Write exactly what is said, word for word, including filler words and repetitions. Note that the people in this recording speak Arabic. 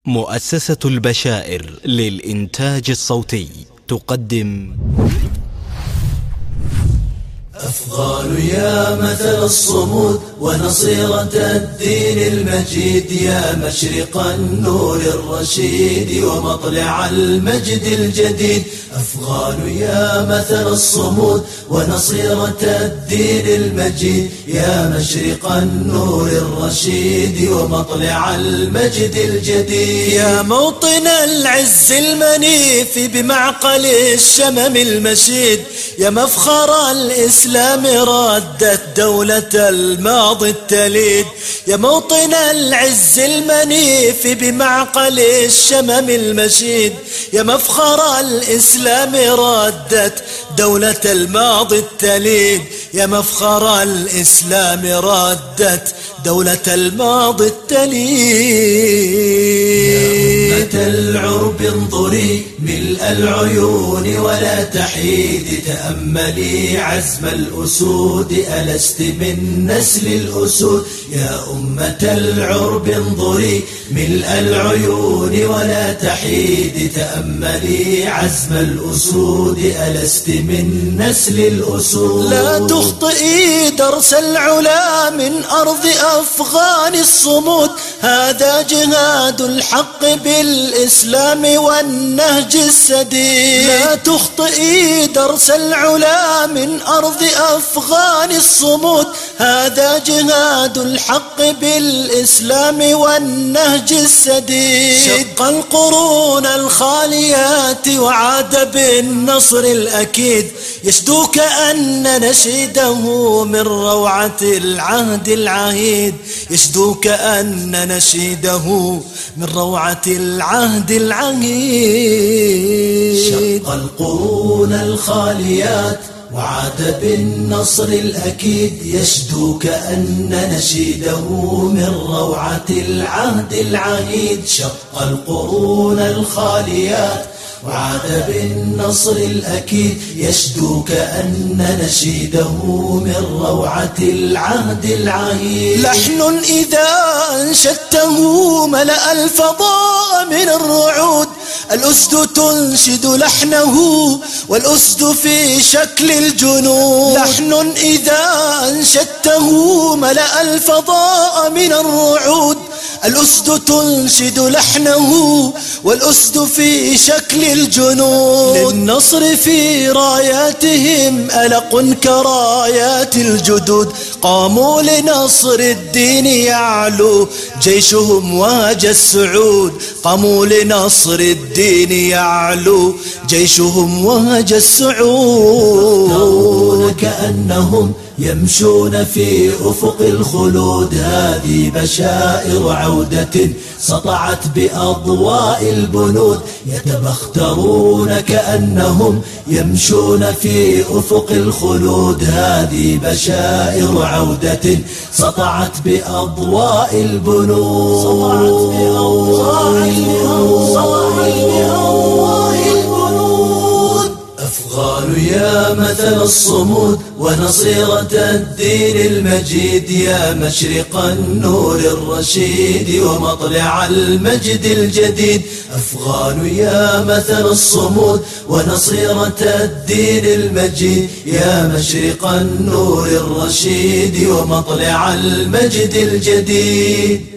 مؤسسة البشائر للإنتاج الصوتي تقدم أفضال يا مثل الصمود ونصيرة الدين المجيد، يا مشرق النور الرشيد ومطلع المجد الجديد. أفغان يا مثل الصمود ونصيرة الدين المجيد، يا مشرق النور الرشيد ومطلع المجد الجديد. يا موطن العز المنيف بمعقل الشمم المشيد، يا مفخر الإسلام ردت دولة الماضي التليد. يا موطن العز المنيف بمعقل الشمم المشيد، يا مفخر الإسلام ردت دولة الماضي التليد. يا مفخر الإسلام ردت دولة الماضي التليد. يا أمة العرب انظري ملء العيون ولا تحيدي، تأملي عزم الأسود ألست من نسل الأسود. يا أمة العرب انظري ملء العيون ولا تحيدي، تأملي عزم الأسود ألست من نسل الأسود. لا تخطئي درس العلا من أرض أفغان الصمود، هذا جهاد الحق بالإسلام والنهج السديد. لا تخطئي درس العلا من أرض أفغان الصمود، هذا جهاد الحق بالإسلام والنهج السديد. شق القرون الخاليات وعاد بالنصر الأكيد، يشدو كأن نشيده من روعة العهد العهيد. يشدو كأن نشيده من روعة العهد العهيد. شق القرون الخاليات وعاد بالنصر الأكيد، يشدو كأن نشيده من روعة العهد العهيد. شق القرون الخاليات وعاد بالنصر الأكيد، يشدو كأن نشيده من روعة العهد العهيد. لحن إذا أنشدته ملأ الفضاء من الرعود، الأسد تنشد لحنه والأسد في شكل الجنود. لحن إذا أنشدته ملأ الفضاء من الرعود، الأسد تنشد لحنه والأسد في شكل الجنود. للنصر في راياتهم ألق كرايات الجدود، قاموا لنصر الدين يعلو جيشهم وهج السعود. قاموا لنصر الدين يعلو جيشهم وهج السعود. كأنهم يمشون في أفق الخلود، هذه بشائر عودة سطعت بأضواء البنود. يتبخترون كأنهم يمشون في أفق الخلود، هذه بشائر عودة سطعت بأضواء البنود. سطعت بأضواء البنود. أفغان يا مثل الصمود ونصيرة الدين المجيد، يا مشرق النور الرشيد ومطلع المجد الجديد. أفغان يا مثل الصمود ونصيرة الدين المجيد، يا مشرق النور الرشيد ومطلع المجد الجديد.